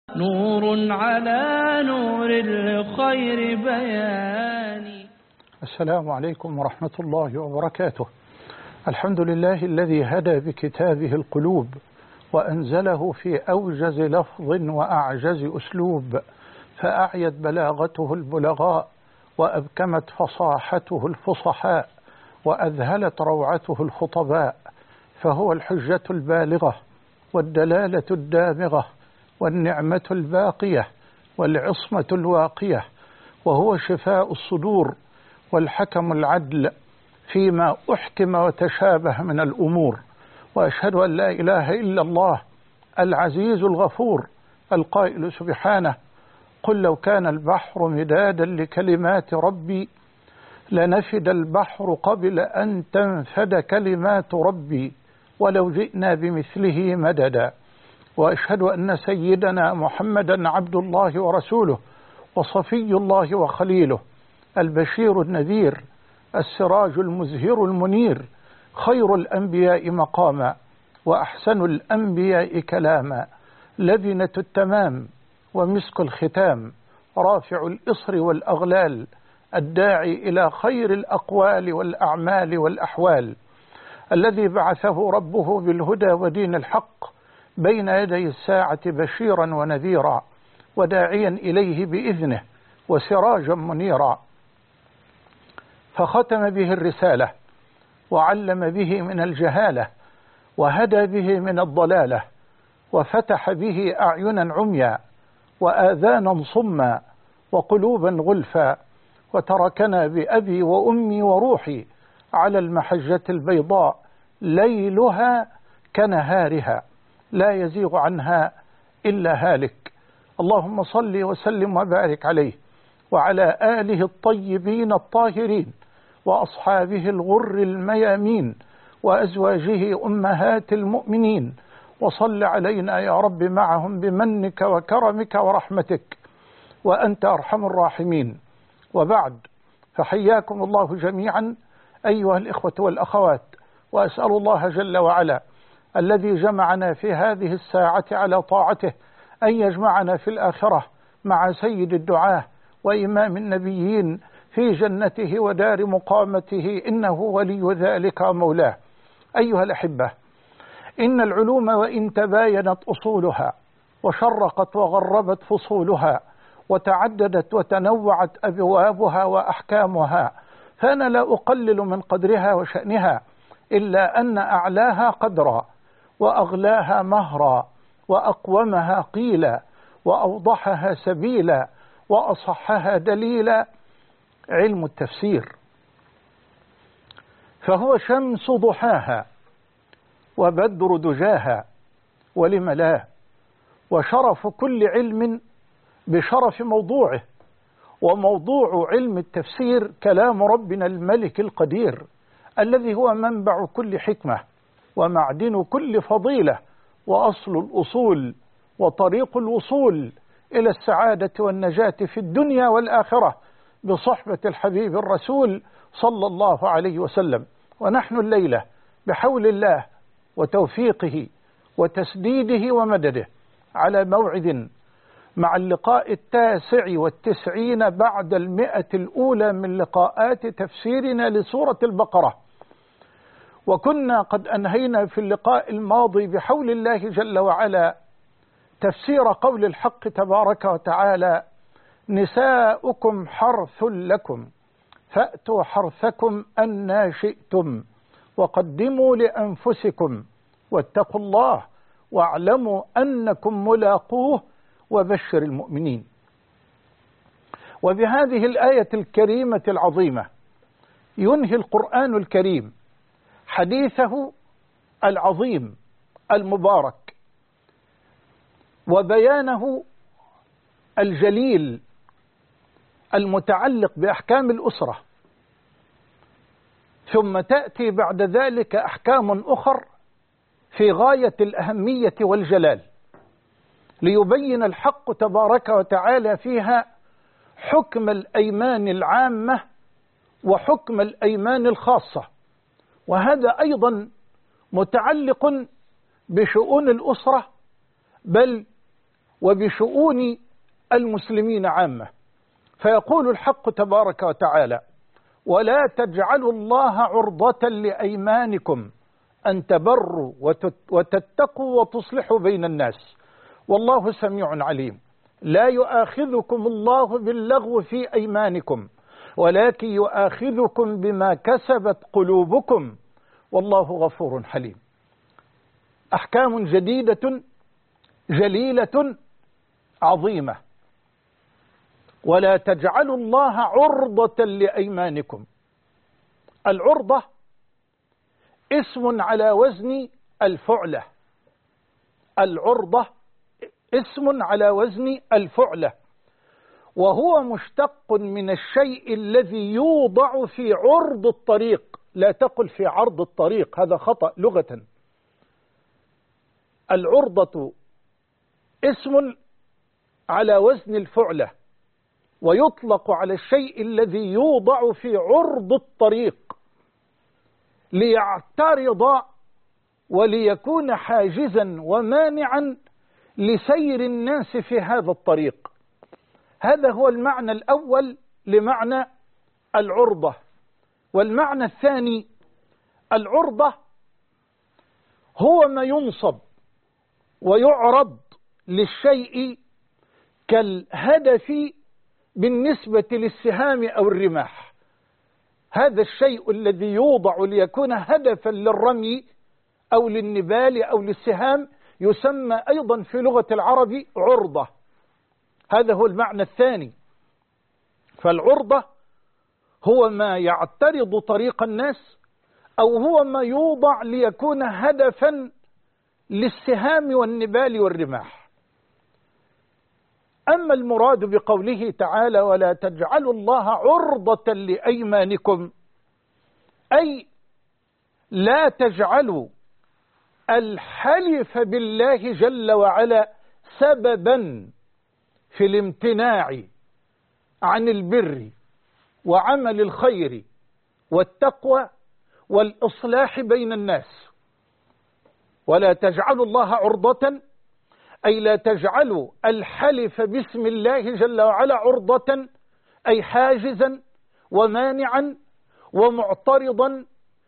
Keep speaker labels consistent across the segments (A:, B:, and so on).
A: نور على نور لخير بيان.
B: السلام عليكم ورحمة الله وبركاته. الحمد لله الذي هدى بكتابه القلوب وأنزله في أوجز لفظ وأعجز أسلوب، فأعيت بلاغته البلغاء وأبكمت فصاحته الفصحاء وأذهلت روعته الخطباء، فهو الحجة البالغة والدلالة الدامغة والنعمة الباقية والعصمة الواقية، وهو شفاء الصدور والحكم العدل فيما أحكم وتشابه من الأمور. وأشهد أن لا إله إلا الله العزيز الغفور القائل سبحانه: قل لو كان البحر مدادا لكلمات ربي لنفد البحر قبل أن تنفد كلمات ربي ولو جئنا بمثله مددا. وأشهد أن سيدنا محمدا عبد الله ورسوله وصفي الله وخليله، البشير النذير، السراج المزهر المنير، خير الأنبياء مقاما وأحسن الأنبياء كلاما، لبنة التمام ومسك الختام، رافع الإصر والأغلال، الداعي إلى خير الأقوال والأعمال والأحوال، الذي بعثه ربه بالهدى ودين الحق بين يدي الساعة بشيرا ونذيرا وداعيا إليه بإذنه وسراجا منيرا، فختم به الرسالة وعلم به من الجهالة وهدى به من الضلالة وفتح به أعينا عميا وآذانا صما وقلوبا غلفا، وتركنا بأبي وأمي وروحي على المحجة البيضاء ليلها كنهارها لا يزيغ عنها إلا هالك. اللهم صل وسلم وبارك عليه وعلى آله الطيبين الطاهرين وأصحابه الغر الميامين وأزواجه أمهات المؤمنين، وصل علينا يا رب معهم بمنك وكرمك ورحمتك وأنت أرحم الراحمين. وبعد، فحياكم الله جميعا أيها الإخوة والأخوات، وأسأل الله جل وعلا الذي جمعنا في هذه الساعة على طاعته أن يجمعنا في الآخرة مع سيد الدعاة وإمام النبيين في جنته ودار مقامته، إنه ولي ذلك مولاه. أيها الأحبة، إن العلوم وإن تباينت أصولها وشرقت وغربت فصولها وتعددت وتنوعت أبوابها وأحكامها، فأنا لا أقلل من قدرها وشأنها، إلا أن أعلاها قدرا وأغلاها مهرا وأقومها قيلا وأوضحها سبيلا وأصحها دليلا علم التفسير، فهو شمس ضحاها وبدر دجاها ولم لا، وشرف كل علم بشرف موضوعه، وموضوع علم التفسير كلام ربنا الملك القدير الذي هو منبع كل حكمة ومعدن كل فضيلة وأصل الأصول وطريق الوصول إلى السعادة والنجاة في الدنيا والآخرة بصحبة الحبيب الرسول صلى الله عليه وسلم. ونحن الليلة بحول الله وتوفيقه وتسديده ومدده على موعد مع اللقاء 99 بعد 100 الأولى من لقاءات تفسيرنا لسورة البقرة. وكنا قد أنهينا في اللقاء الماضي بحول الله جل وعلا تفسير قول الحق تبارك وتعالى: نساؤكم حرث لكم فأتوا حرثكم أنى شئتم وقدموا لأنفسكم واتقوا الله واعلموا أنكم ملاقوه وبشر المؤمنين. وبهذه الآية الكريمة العظيمة ينهي القرآن الكريم حديثه العظيم المبارك وبيانه الجليل المتعلق بأحكام الأسرة، ثم تأتي بعد ذلك أحكام أخر في غاية الأهمية والجلال، ليبين الحق تبارك وتعالى فيها حكم الأيمان العامة وحكم الأيمان الخاصة، وهذا أيضا متعلق بشؤون الأسرة، بل وبشؤون المسلمين عامة. فيقول الحق تبارك وتعالى: ولا تجعلوا الله عرضة لأيمانكم أن تبروا وتتقوا وتصلحوا بين الناس والله سميع عليم. لا يؤاخذكم الله باللغو في أيمانكم ولكن يؤاخذكم بما كسبت قلوبكم والله غفور حليم. أحكام جديدة جليلة عظيمة. ولا تجعلوا الله عرضة لأيمانكم. العرضة اسم على وزن الفعلة. العرضة اسم على وزن الفعلة، وهو مشتق من الشيء الذي يوضع في عرض الطريق. لا تقل في عرض الطريق، هذا خطأ لغة. العرضة اسم على وزن الفعلة، ويطلق على الشيء الذي يوضع في عرض الطريق ليعترض وليكون حاجزا ومانعا لسير الناس في هذا الطريق. هذا هو المعنى الأول لمعنى العرضة. والمعنى الثاني: العرضة هو ما ينصب ويعرض للشيء كالهدف بالنسبة للسهام أو الرماح. هذا الشيء الذي يوضع ليكون هدفا للرمي أو للنبال أو للسهام يسمى أيضا في لغة العرب عرضة. هذا هو المعنى الثاني. فالعرضة هو ما يعترض طريق الناس، أو هو ما يوضع ليكون هدفا للسهام والنبال والرماح. أما المراد بقوله تعالى: ولا تجعلوا الله عرضة لأيمانكم، أي لا تجعلوا الحلف بالله جل وعلا سببا في الامتناع عن البر وعمل الخير والتقوى والإصلاح بين الناس. ولا تجعلوا الله عرضة، أي لا تجعلوا الحلف باسم الله جل وعلا عرضة، أي حاجزا ومانعا ومعترضا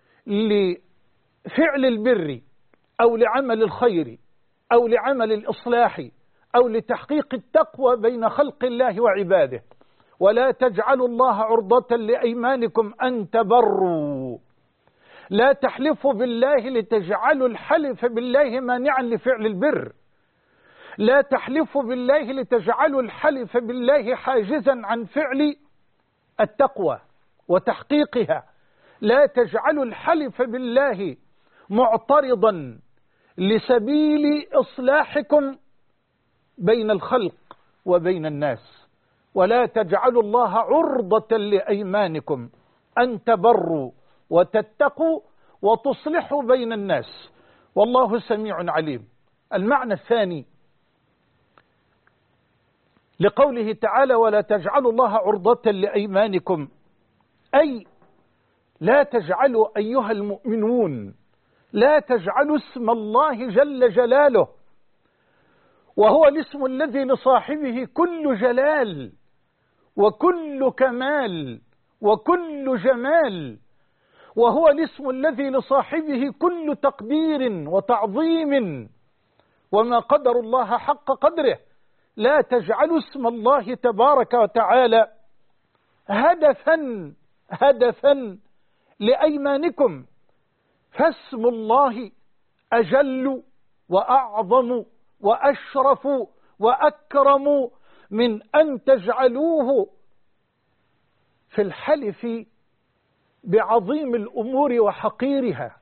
B: لفعل البر أو لعمل الخير أو لعمل الإصلاح أو لتحقيق التقوى بين خلق الله وعباده. ولا تجعلوا الله عرضة لأيمانكم أن تبروا. لا تحلفوا بالله لتجعلوا الحلف بالله مانعا لفعل البر. لا تحلفوا بالله لتجعلوا الحلف بالله حاجزا عن فعل التقوى وتحقيقها. لا تجعلوا الحلف بالله معترضا لسبيل إصلاحكم بين الخلق وبين الناس. ولا تجعلوا الله عرضة لأيمانكم أن تبروا وتتقوا وتصلحوا بين الناس والله سميع عليم. المعنى الثاني لقوله تعالى: ولا تجعلوا الله عرضة لأيمانكم، أي لا تجعلوا أيها المؤمنون، لا تجعلوا اسم الله جل جلاله، وهو الاسم الذي لصاحبه كل جلال وكل كمال وكل جمال، وهو الاسم الذي لصاحبه كل تقدير وتعظيم، وما قدر الله حق قدره. لا تجعلوا اسم الله تبارك وتعالى هدفا لأيمانكم، فاسم الله أجل وأعظم وأشرف وأكرم من أن تجعلوه في الحلف بعظيم الأمور وحقيرها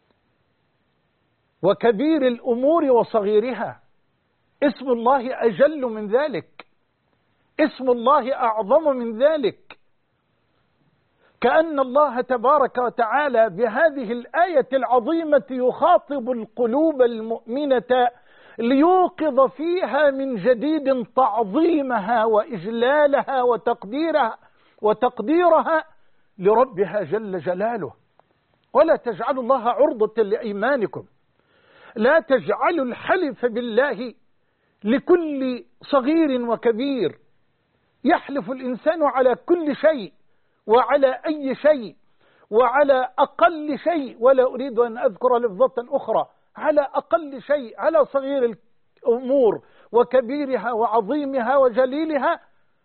B: وكبير الأمور وصغيرها. اسم الله أجل من ذلك، اسم الله أعظم من ذلك. كأن الله تبارك وتعالى بهذه الآية العظيمة يخاطب القلوب المؤمنة ليوقظ فيها من جديد تعظيمها وإجلالها وتقديرها لربها جل جلاله. ولا تجعلوا الله عرضة لأيمانكم. لا تجعلوا الحلف بالله لكل صغير وكبير. يحلف الإنسان على كل شيء وعلى أي شيء وعلى أقل شيء، ولا أريد أن أذكر لفظة أخرى، على أقل شيء، على صغير الأمور وكبيرها وعظيمها وجليلها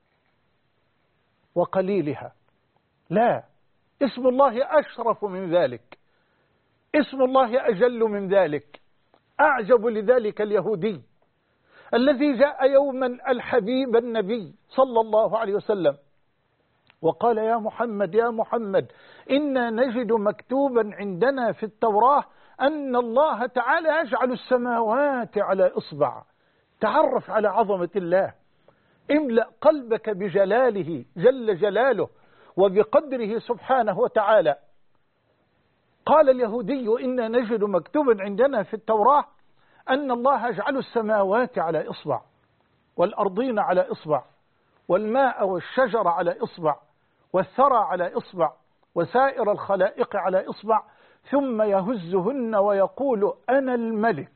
B: وقليلها. لا، اسم الله أشرف من ذلك، اسم الله أجل من ذلك. أعجب لذلك اليهودي الذي جاء يوما الحبيب النبي صلى الله عليه وسلم وقال: يا محمد يا محمد، إنا نجد مكتوبا عندنا في التوراة أن الله تعالى يجعل السماوات على إصبع. تعرف على عظمة الله، املأ قلبك بجلاله جل جلاله وبقدره سبحانه وتعالى. قال اليهودي: إنا نجد مكتوبا عندنا في التوراة أن الله يجعل السماوات على إصبع، والأرضين على إصبع، والماء والشجر على إصبع، والثرى على إصبع، وسائر الخلائق على إصبع، ثم يهزهن ويقول: أنا الملك.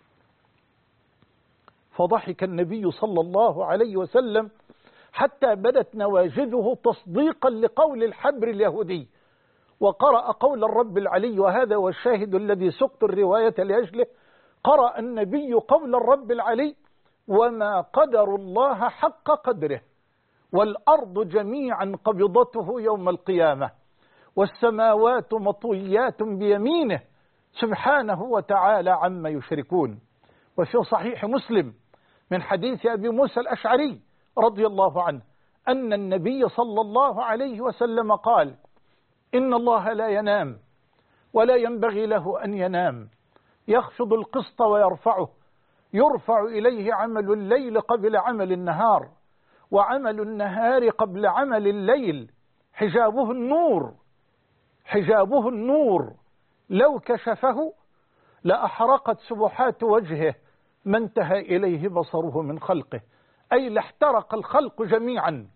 B: فضحك النبي صلى الله عليه وسلم حتى بدت نواجذه تصديقا لقول الحبر اليهودي، وقرأ قول الرب العلي، وهذا هو الشاهد الذي سقت الرواية لأجله. قرأ النبي قول الرب العلي: وما قدر الله حق قدره، والأرض جميعا قبضته يوم القيامة، والسماوات مطويات بيمينه سبحانه وتعالى عما يشركون. وفي صحيح مسلم من حديث أبي موسى الأشعري رضي الله عنه أن النبي صلى الله عليه وسلم قال: إن الله لا ينام ولا ينبغي له أن ينام، يخفض القسط ويرفعه، يرفع إليه عمل الليل قبل عمل النهار، وعمل النهار قبل عمل الليل، حجابه النور، حجابه النور، لو كشفه لأحرقت سبحات وجهه ما انتهى إليه بصره من خلقه، أي لاحترق الخلق جميعا.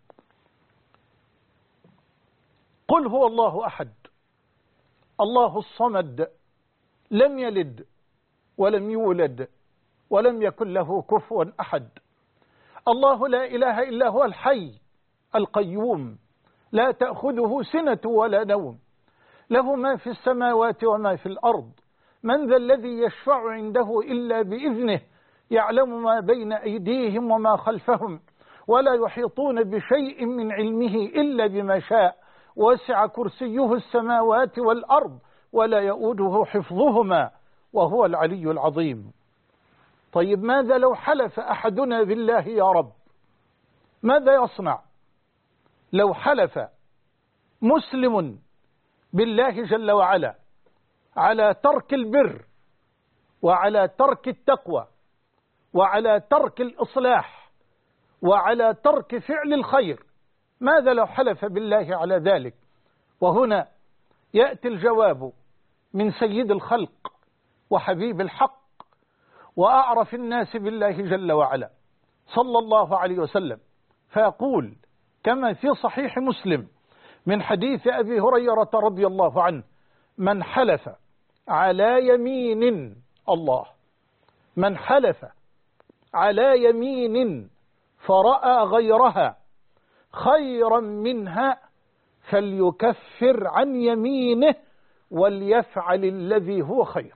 B: قل هو الله أحد الله الصمد، لم يلد ولم يولد ولم يكن له كفوا أحد. الله لا إله إلا هو الحي القيوم، لا تأخذه سنة ولا نوم، له ما في السماوات وما في الأرض، من ذا الذي يشفع عنده إلا بإذنه، يعلم ما بين أيديهم وما خلفهم، ولا يحيطون بشيء من علمه إلا بما شاء، وسع كرسيه السماوات والأرض ولا يؤوده حفظهما وهو العلي العظيم. طيب، ماذا لو حلف أحدنا بالله يا رب؟ ماذا يصنع لو حلف مسلم بالله جل وعلا على ترك البر وعلى ترك التقوى وعلى ترك الإصلاح وعلى ترك فعل الخير؟ ماذا لو حلف بالله على ذلك؟ وهنا يأتي الجواب من سيد الخلق وحبيب الحق وأعرف الناس بالله جل وعلا صلى الله عليه وسلم، فيقول كما في صحيح مسلم من حديث أبي هريرة رضي الله عنه: من حلف على يمين، الله، من حلف على يمين فرأى غيرها خيرا منها فليكفر عن يمينه وليفعل الذي هو خير.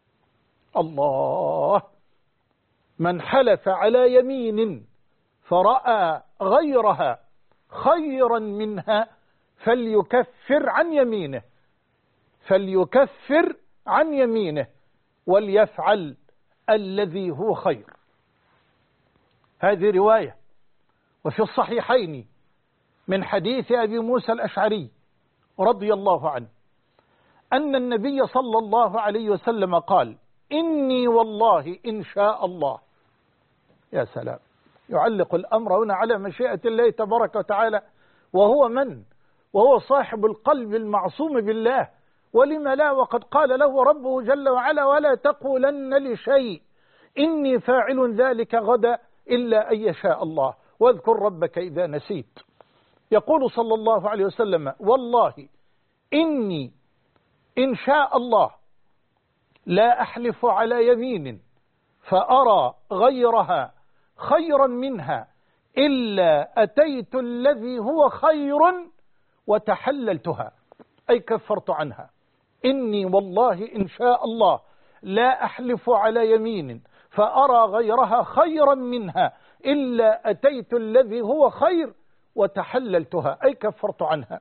B: الله، من حلف على يمين فرأى غيرها خيرا منها فليكفر عن يمينه، فليكفر عن يمينه وليفعل الذي هو خير. هذه رواية. وفي الصحيحين من حديث أبي موسى الأشعري رضي الله عنه أن النبي صلى الله عليه وسلم قال: إني والله إن شاء الله. يا سلام، يعلق الأمر هنا على مشيئة الله تبارك وتعالى، وهو من؟ وهو صاحب القلب المعصوم بالله. ولما لا، وقد قال له ربه جل وعلا: ولا تقولن لشيء إني فاعل ذلك غدا إلا أن يشاء الله، واذكر ربك إذا نسيت. يقول صلى الله عليه وسلم: والله إني إن شاء الله لا أحلف على يمين فأرى غيرها خيرا منها إلا أتيت الذي هو خير وتحللتها، أي كفرت عنها. إني والله إن شاء الله لا أحلف على يمين فأرى غيرها خيرا منها إلا أتيت الذي هو خير وتحللتها، أي كفرت عنها.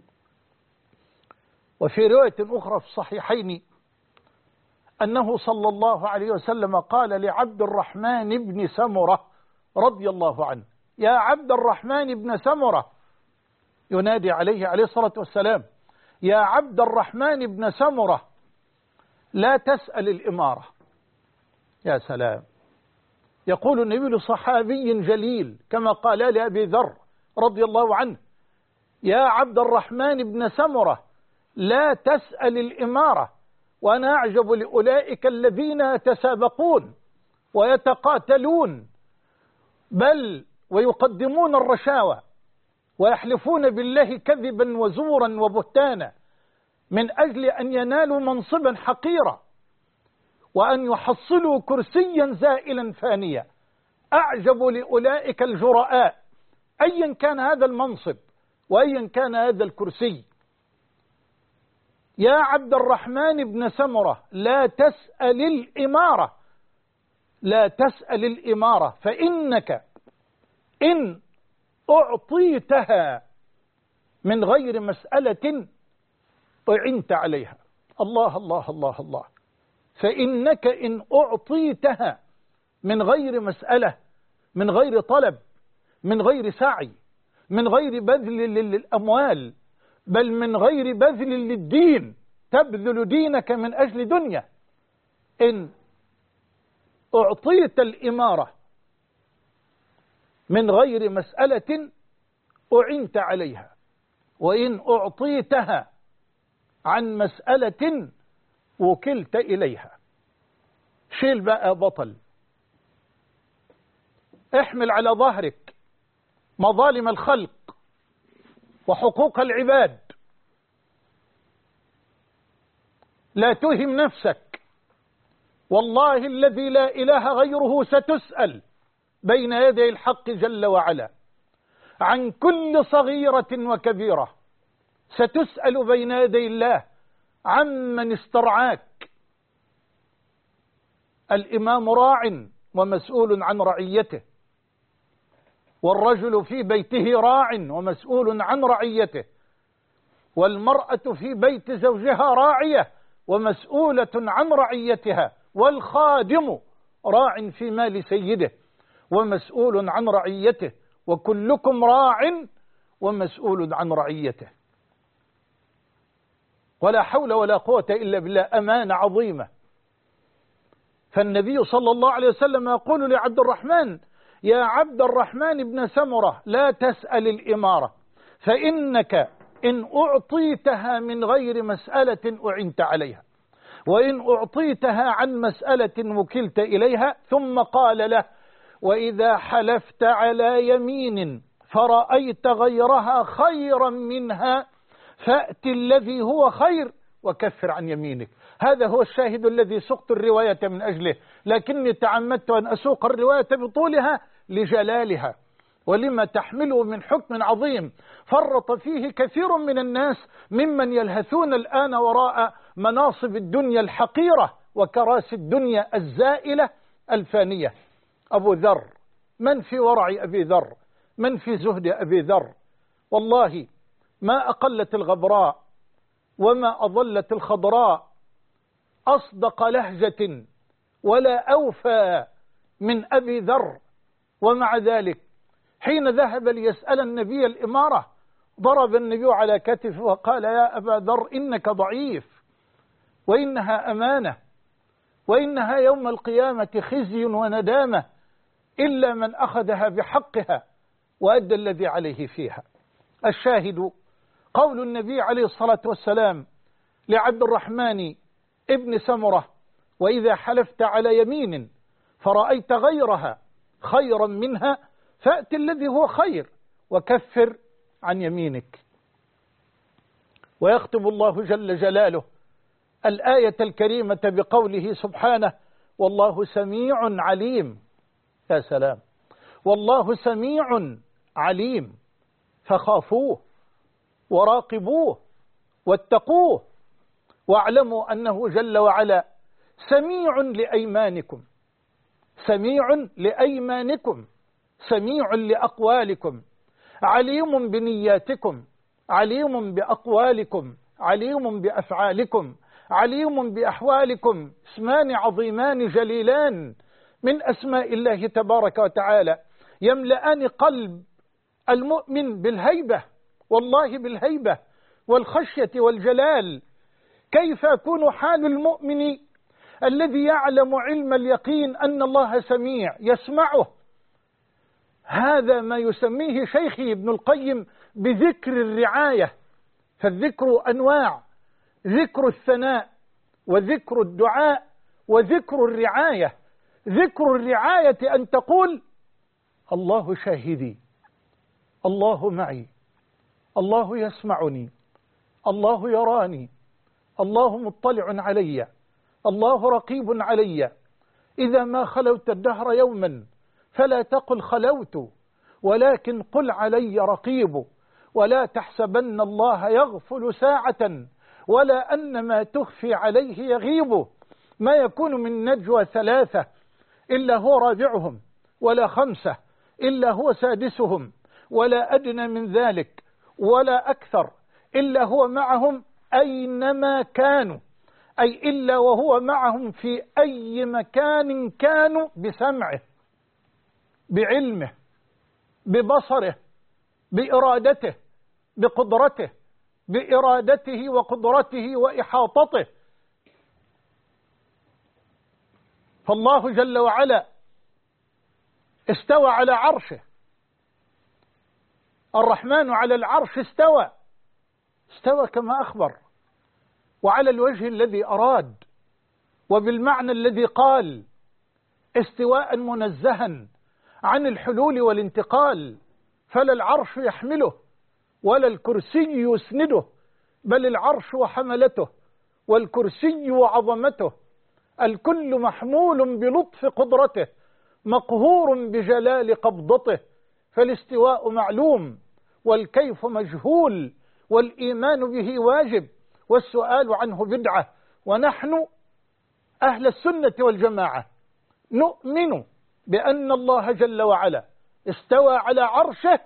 B: وفي رواية أخرى في الصحيحين أنه صلى الله عليه وسلم قال لعبد الرحمن بن سمرة رضي الله عنه: يا عبد الرحمن بن سمرة، ينادي عليه الصلاة والسلام: يا عبد الرحمن بن سمرة لا تسأل الإمارة. يا سلام، يقول النبي لصحابي جليل كما قال لأبي ذر رضي الله عنه: يا عبد الرحمن بن سمرة لا تسأل الإمارة. وأنا أعجب لأولئك الذين يتسابقون ويتقاتلون بل ويقدمون الرشاوى ويحلفون بالله كذبا وزورا وبهتانا من أجل أن ينالوا منصبا حقيرا وأن يحصلوا كرسيا زائلا فانيا. أعجب لأولئك الجرآء أيا كان هذا المنصب وأيا كان هذا الكرسي. يا عبد الرحمن بن سمرة لا تسأل الإمارة، لا تسأل الإمارة، فإنك إن أعطيتها من غير مسألة أعنت عليها. الله الله الله الله. فإنك إن أعطيتها من غير مسألة، من غير طلب، من غير سعي، من غير بذل للأموال، بل من غير بذل للدين، تبذل دينك من أجل دنيا، إن أعطيت الإمارة من غير مسألة أعنت عليها، وإن أعطيتها عن مسألة وكلت إليها. شيل بقى بطل، احمل على ظهرك مظالم الخلق وحقوق العباد، لا تهم نفسك. والله الذي لا إله غيره ستسأل بين يدي الحق جل وعلا عن كل صغيرة وكبيرة، ستسأل بين يدي الله عمن استرعاك. الإمام راع ومسؤول عن رعيته، والرجل في بيته راع ومسؤول عن رعيته، والمرأة في بيت زوجها راعية ومسؤولة عن رعيتها، والخادم راع في مال سيده ومسؤول عن رعيته، وكلكم راع ومسؤول عن رعيته. ولا حول ولا قوة إلا بالله، أمانة عظيمة. فالنبي صلى الله عليه وسلم يقول لعبد الرحمن: يا عبد الرحمن بن سمرة لا تسأل الإمارة، فإنك إن أعطيتها من غير مسألة أعنت عليها، وإن أعطيتها عن مسألة وكلت إليها. ثم قال له: وإذا حلفت على يمين فرأيت غيرها خيرا منها فأت الذي هو خير وكفر عن يمينك. هذا هو الشاهد الذي سقت الرواية من أجله، لكني تعمدت أن أسوق الرواية بطولها لجلالها ولما تحمله من حكم عظيم فرط فيه كثير من الناس ممن يلهثون الآن وراء مناصب الدنيا الحقيرة وكراسي الدنيا الزائلة الفانية. أبو ذر، من في ورع أبي ذر، من في زهد أبي ذر؟ والله ما أقلت الغبراء وما أظلت الخضراء أصدق لهجة ولا أوفى من أبي ذر. ومع ذلك حين ذهب ليسأل النبي الإمارة ضرب النبي على كتفه وقال: يا أبا ذر إنك ضعيف، وإنها أمانة، وإنها يوم القيامة خزي وندامة إلا من أخذها بحقها وأدى الذي عليه فيها. الشاهد قول النبي عليه الصلاة والسلام لعبد الرحمن ابن سمرة: وإذا حلفت على يمين فرأيت غيرها خيرا منها فأت الذي هو خير وكفر عن يمينك. ويختم الله جل جلاله الآية الكريمة بقوله سبحانه: والله سميع عليم. يا سلام، والله سميع عليم، فخافوه وراقبوه واتقوه، واعلموا أنه جل وعلا سميع لأيمانكم، سميع لأيمانكم، سميع لأقوالكم، عليم بنياتكم، عليم بأقوالكم، عليم بأفعالكم، عليم بأحوالكم. اسمان عظيمان جليلان من أسماء الله تبارك وتعالى يملأان قلب المؤمن بالهيبة، والله بالهيبة والخشية والجلال. كيف يكون حال المؤمن الذي يعلم علم اليقين أن الله سميع يسمعه؟ هذا ما يسميه شيخي ابن القيم بذكر الرعاية. فالذكر أنواع: ذكر الثناء، وذكر الدعاء، وذكر الرعاية. ذكر الرعاية أن تقول: الله شاهدي، الله معي، الله يسمعني، الله يراني، الله مطلع علي، الله رقيب علي. إذا ما خلوت الدهر يوما فلا تقل خلوت، ولكن قل علي رقيب. ولا تحسبن الله يغفل ساعة، ولا أن ما تخفي عليه يغيب. ما يكون من نجوى ثلاثة إلا هو رابعهم، ولا خمسة إلا هو سادسهم، ولا أدنى من ذلك ولا أكثر إلا هو معهم أينما كانوا، أي إلا وهو معهم في أي مكان كانوا، بسمعه، بعلمه، ببصره، بإرادته، بقدرته، بإرادته وقدرته وإحاطته. فالله جل وعلا استوى على عرشه، الرحمن على العرش استوى، استوى كما أخبر، وعلى الوجه الذي أراد، وبالمعنى الذي قال، استواء منزها عن الحلول والانتقال. فلا العرش يحمله ولا الكرسي يسنده، بل العرش وحملته والكرسي وعظمته، الكل محمول بلطف قدرته، مقهور بجلال قبضته. فالاستواء معلوم، والكيف مجهول، والإيمان به واجب، والسؤال عنه بدعة. ونحن أهل السنة والجماعة نؤمن بأن الله جل وعلا استوى على عرشه،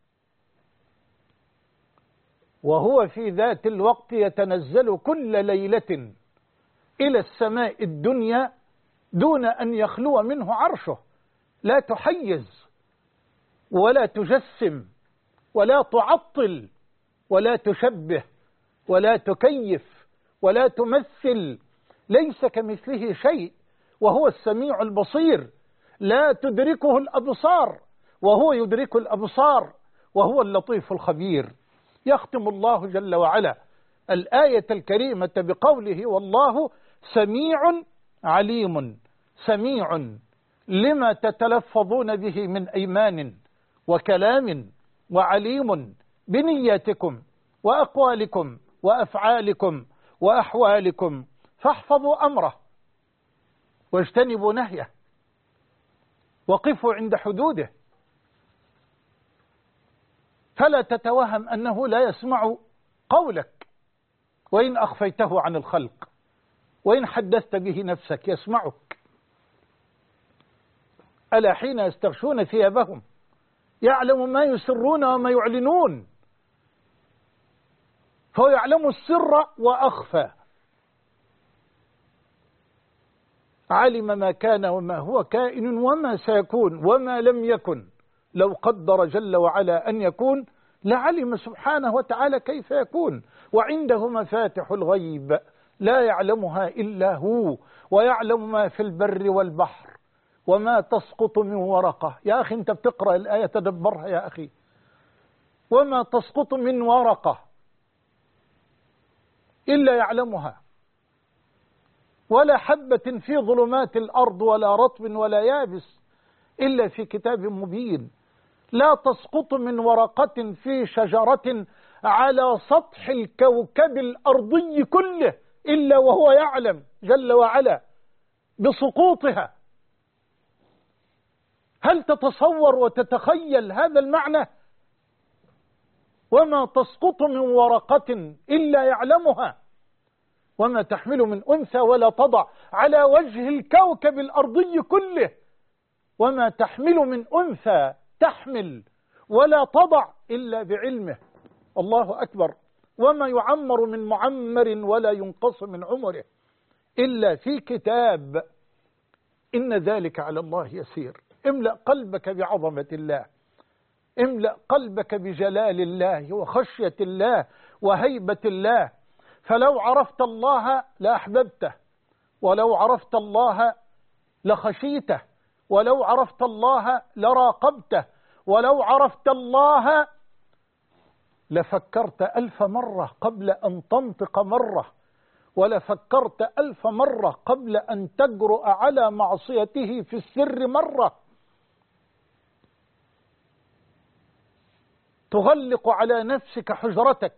B: وهو في ذات الوقت يتنزل كل ليلة إلى السماء الدنيا دون أن يخلو منه عرشه. لا تحيز ولا تجسم ولا تعطل ولا تشبه ولا تكيف ولا تمثل. ليس كمثله شيء، وهو السميع البصير. لا تدركه الأبصار وهو يدرك الأبصار، وهو اللطيف الخبير. يختم الله جل وعلا الآية الكريمة بقوله: والله سميع عليم. سميع لما تتلفظون به من أيمان وكلام، وعليم بنياتكم وأقوالكم وأفعالكم وأحوالكم. فاحفظوا أمره واجتنبوا نهيه، وقفوا عند حدوده، فلا تتوهم أنه لا يسمع قولك، وإن أخفيته عن الخلق، وإن حدثت به نفسك يسمعك. ألا حين يستغشون ثيابهم يعلم ما يسرون وما يعلنون، فهو يعلم السر وأخفى. علم ما كان وما هو كائن وما سيكون وما لم يكن. لو قدر جل وعلا أن يكون لعلم سبحانه وتعالى كيف يكون. وعنده مفاتح الغيب لا يعلمها إلا هو، ويعلم ما في البر والبحر وما تسقط من ورقة. يا أخي أنت بتقرأ الآية تدبرها يا أخي. وما تسقط من ورقة إلا يعلمها، ولا حبة في ظلمات الأرض ولا رطب ولا يابس إلا في كتاب مبين. لا تسقط من ورقة في شجرة على سطح الكوكب الأرضي كله إلا وهو يعلم جل وعلا بسقوطها. هل تتصور وتتخيل هذا المعنى؟ وما تسقط من ورقة إلا يعلمها، وما تحمل من أنثى ولا تضع على وجه الكوكب الأرضي كله، وما تحمل من أنثى تحمل ولا تضع إلا بعلمه. الله أكبر. وما يعمر من معمر ولا ينقص من عمره إلا في كتاب، إن ذلك على الله يسير. املأ قلبك بعظمة الله، املأ قلبك بجلال الله وخشية الله وهيبة الله، فلو عرفت الله لأحببته، ولو عرفت الله لخشيته، ولو عرفت الله لراقبته، ولو عرفت الله لفكرت 1000 مرة قبل أن تنطق مرة، ولفكرت 1000 مرة قبل أن تجرؤ على معصيته في السر مرة. تغلق على نفسك حجرتك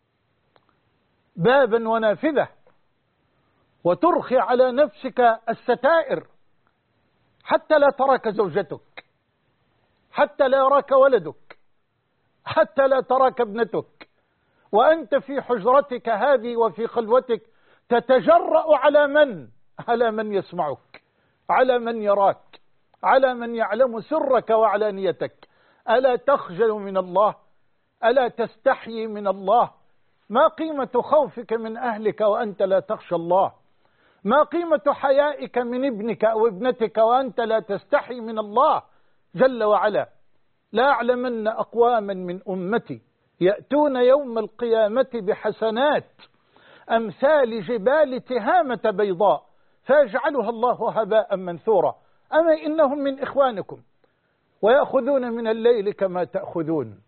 B: بابا ونافذة، وترخي على نفسك الستائر حتى لا تراك زوجتك، حتى لا يراك ولدك، حتى لا تراك ابنتك، وأنت في حجرتك هذه وفي خلوتك تتجرأ على من يسمعك، على من يراك، على من يعلم سرك وعلانيتك. ألا تخجل من الله؟ ألا تستحيي من الله؟ ما قيمة خوفك من أهلك وأنت لا تخشى الله؟ ما قيمة حيائك من ابنك أو ابنتك وأنت لا تستحي من الله جل وعلا؟ لا أعلمن أقواما من أمتي يأتون يوم القيامة بحسنات أمثال جبال تهامة بيضاء فيجعلها الله هباء منثورا. أما إنهم من إخوانكم ويأخذون من الليل كما تأخذون،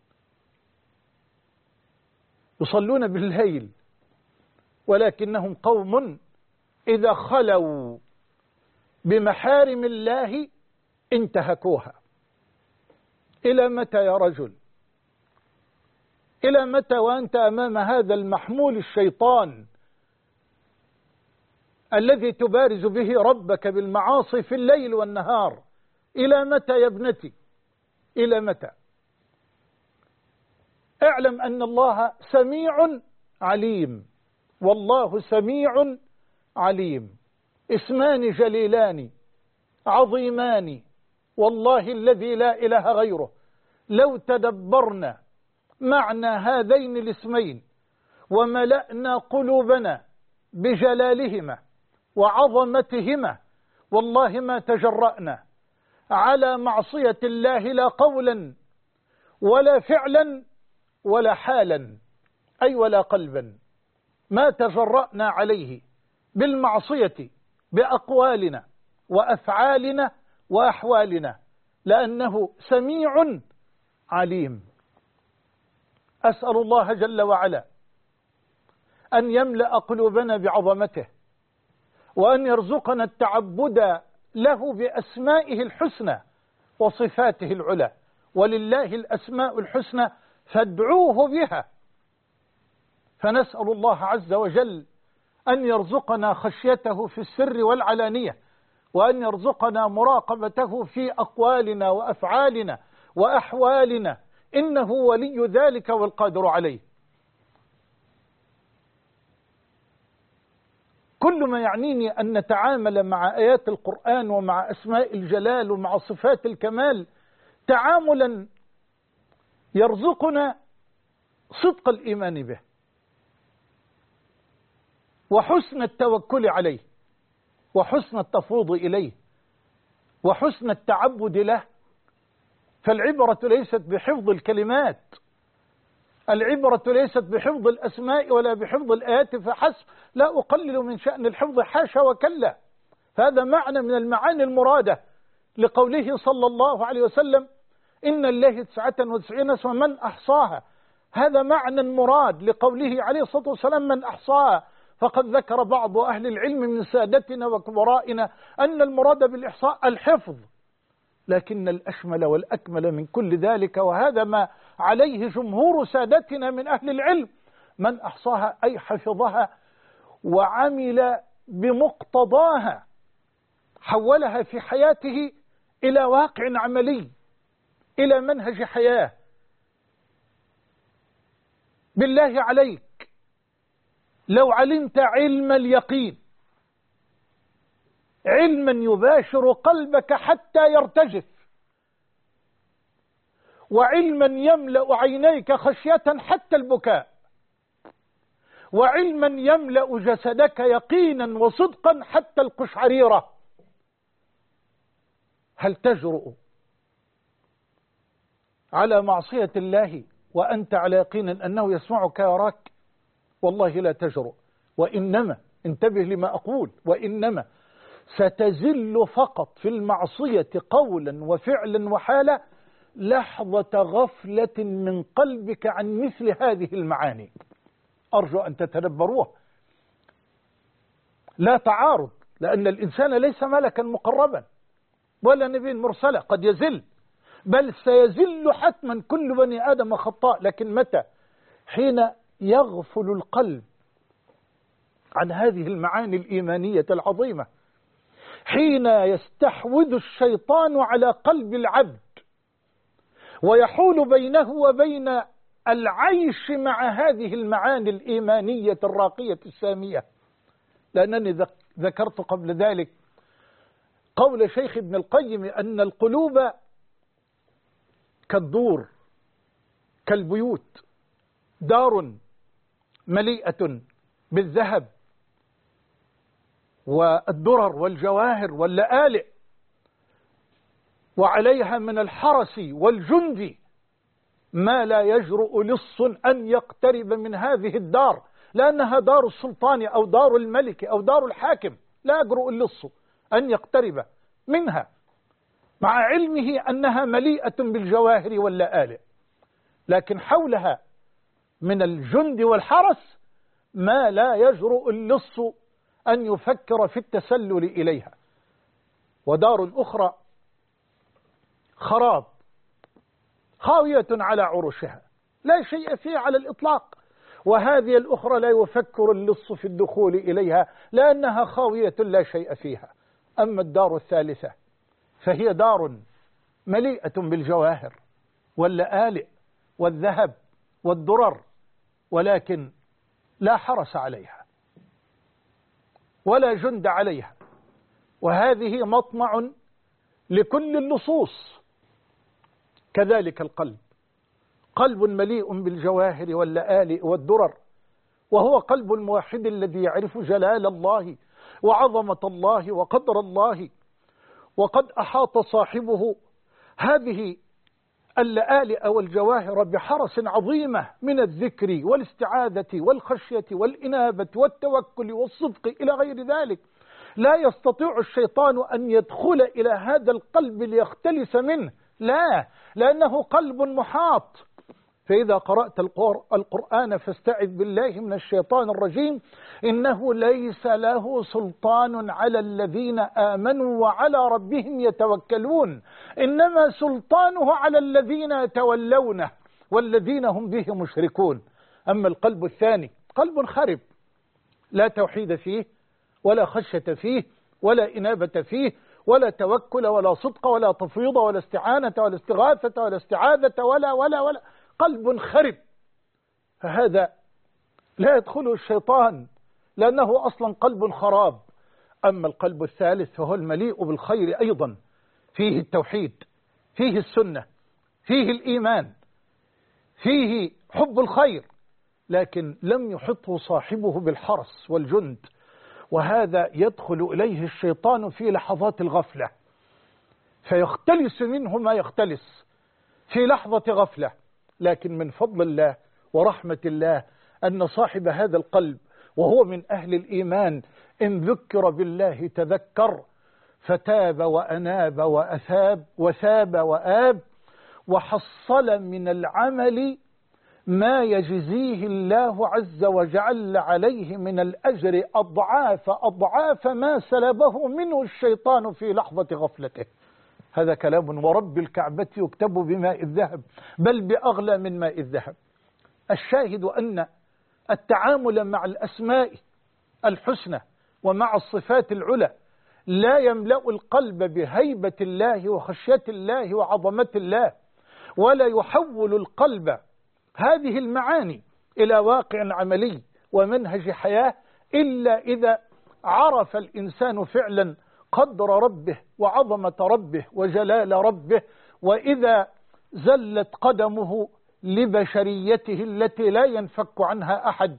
B: يصلون بالليل ولكنهم قوم إذا خلوا بمحارم الله انتهكوها. إلى متى يا رجل؟ إلى متى وأنت أمام هذا المحمول الشيطان الذي تبارز به ربك بالمعاصي في الليل والنهار؟ إلى متى يا ابنتي؟ إلى متى؟ اعلم أن الله سميع عليم، والله سميع عليم. اسمان جليلان عظيمان والله الذي لا إله غيره، لو تدبرنا معنى هذين الاسمين وملأنا قلوبنا بجلالهما وعظمتهما والله ما تجرأنا على معصية الله لا قولا ولا فعلا ولا حالا، أي ولا قلبا. ما تجرأنا عليه بالمعصية بأقوالنا وأفعالنا وأحوالنا، لأنه سميع عليم. أسأل الله جل وعلا أن يملأ قلوبنا بعظمته، وأن يرزقنا التعبد له بأسمائه الحسنى وصفاته العلى. ولله الأسماء الحسنى فادعوه بها. فنسأل الله عز وجل أن يرزقنا خشيته في السر والعلانية، وأن يرزقنا مراقبته في أقوالنا وأفعالنا وأحوالنا، إنه ولي ذلك والقادر عليه. كل ما يعنيني أن نتعامل مع آيات القرآن ومع أسماء الجلال ومع صفات الكمال تعاملا يرزقنا صدق الإيمان به وحسن التوكل عليه وحسن التفويض إليه وحسن التعبد له. فالعبرة ليست بحفظ الكلمات، العبرة ليست بحفظ الأسماء ولا بحفظ الآيات فحسب، لا أقلل من شأن الحفظ حاشا وكلا، فهذا معنى من المعاني المرادة لقوله صلى الله عليه وسلم إن الله 99 اسما من أحصاها. هذا معنى مراد لقوله عليه الصلاة والسلام من أحصاها. فقد ذكر بعض أهل العلم من سادتنا وكبرائنا أن المراد بالإحصاء الحفظ، لكن الأشمل والأكمل من كل ذلك، وهذا ما عليه جمهور سادتنا من أهل العلم، من أحصاها أي حفظها وعمل بمقتضاها، حولها في حياته إلى واقع عملي، إلى منهج حياة. بالله عليك لو علمت علم اليقين، علما يباشر قلبك حتى يرتجف، وعلما يملأ عينيك خشية حتى البكاء، وعلما يملأ جسدك يقينا وصدقا حتى القشعريرة، هل تجرؤ على معصية الله وأنت على يقين أنه يسمعك ويراك؟ والله لا تجرؤ. وإنما انتبه لما أقول، وإنما ستزل فقط في المعصية قولا وفعلا وحالا لحظة غفلة من قلبك عن مثل هذه المعاني. أرجو أن تتدبروها. لا تعارض، لأن الإنسان ليس ملكا مقربا ولا نبي مرسلا، قد يزل، بل سيزل حتما، كل بني آدم خطاء. لكن متى؟ حين يغفل القلب عن هذه المعاني الإيمانية العظيمة، حين يستحوذ الشيطان على قلب العبد ويحول بينه وبين العيش مع هذه المعاني الإيمانية الراقية السامية. لأنني ذكرت قبل ذلك قول شيخ ابن القيم أن القلوب كالدور، كالبيوت، دار مليئة بالذهب والدرر والجواهر واللآلئ، وعليها من الحرس والجند ما لا يجرؤ لص أن يقترب من هذه الدار، لأنها دار السلطان أو دار الملك أو دار الحاكم، لا يجرؤ اللص أن يقترب منها، مع علمه أنها مليئة بالجواهر واللآلئ، لكن حولها من الجند والحرس ما لا يجرؤ اللص أن يفكر في التسلل إليها. ودار أخرى خراب خاوية على عروشها، لا شيء فيها على الإطلاق، وهذه الأخرى لا يفكر اللص في الدخول إليها لأنها خاوية لا شيء فيها. أما الدار الثالثة فهي دار مليئة بالجواهر واللآلئ والذهب والدرر، ولكن لا حرس عليها ولا جند عليها، وهذه مطمع لكل اللصوص. كذلك القلب، قلب مليء بالجواهر واللآلئ والدرر، وهو قلب الموحد الذي يعرف جلال الله وعظمة الله وقدر الله، وقد أحاط صاحبه هذه اللآلئ والجواهر بحرس عظيمة من الذكر والاستعاذة والخشية والإنابة والتوكل والصدق إلى غير ذلك. لا يستطيع الشيطان أن يدخل إلى هذا القلب ليختلس منه، لا، لأنه قلب محاط. فإذا قرأت القرآن فاستعذ بالله من الشيطان الرجيم، إنه ليس له سلطان على الذين آمنوا وعلى ربهم يتوكلون، إنما سلطانه على الذين يتولونه والذين هم به مشركون. أما القلب الثاني قلب خرب، لا توحيد فيه ولا خشية فيه ولا إنابة فيه ولا توكل ولا صدق ولا تفويض ولا استعانة ولا استغاثة ولا استعاذة ولا قلب خرب، فهذا لا يدخله الشيطان لأنه أصلا قلب خراب. أما القلب الثالث فهو المليء بالخير أيضا، فيه التوحيد، فيه السنة، فيه الإيمان، فيه حب الخير، لكن لم يحطه صاحبه بالحرس والجند، وهذا يدخل إليه الشيطان في لحظات الغفلة فيختلس منه ما يختلس في لحظة غفلة. لكن من فضل الله ورحمة الله أن صاحب هذا القلب وهو من أهل الإيمان إن ذكر بالله تذكر، فتاب وأناب وأثاب وثاب وآب، وحصل من العمل ما يجزيه الله عز وجل عليه من الأجر أضعاف ما سلبه منه الشيطان في لحظة غفلته. هذا كلام ورب الكعبة يكتب بماء الذهب، بل بأغلى من ماء الذهب. الشاهد أن التعامل مع الأسماء الحسنى ومع الصفات العلى لا يملأ القلب بهيبة الله وخشية الله وعظمة الله، ولا يحول القلب هذه المعاني إلى واقع عملي ومنهج حياة إلا إذا عرف الإنسان فعلا قدر ربه وعظمة ربه وجلال ربه، وإذا زلت قدمه لبشريته التي لا ينفك عنها أحد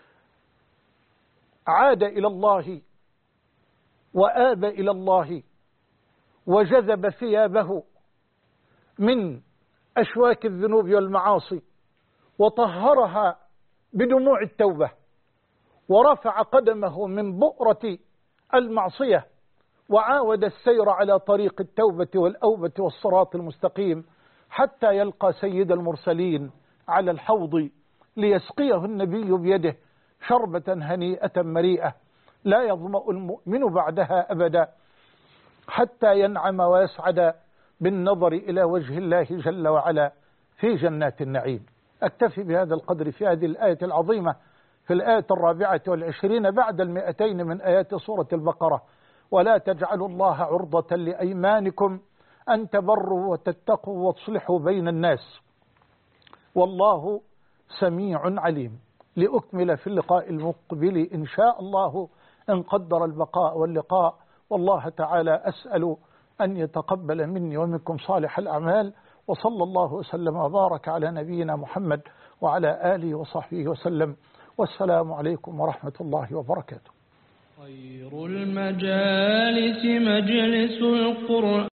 B: عاد إلى الله وآب إلى الله وجذب ثيابه من أشواك الذنوب والمعاصي وطهرها بدموع التوبة، ورفع قدمه من بؤرة المعصية وعاود السير على طريق التوبة والأوبة والصراط المستقيم، حتى يلقى سيد المرسلين على الحوض ليسقيه النبي بيده شربة هنيئة مريئة لا يظمأ المؤمن بعدها أبدا، حتى ينعم ويسعد بالنظر إلى وجه الله جل وعلا في جنات النعيم. أكتفي بهذا القدر في هذه الآية العظيمة، في الآية 24 بعد 200 من آيات سورة البقرة. ولا تجعلوا الله عرضة لأيمانكم أن تبروا وتتقوا وتصلحوا بين الناس والله سميع عليم. لأكمل في اللقاء المقبل إن شاء الله إن قدر البقاء واللقاء، والله تعالى أسأل أن يتقبل مني ومنكم صالح الأعمال، وصلى الله وسلم وبارك على نبينا محمد وعلى آله وصحبه وسلم، والسلام عليكم ورحمة الله وبركاته.
A: خير المجالس مجلس القرآن.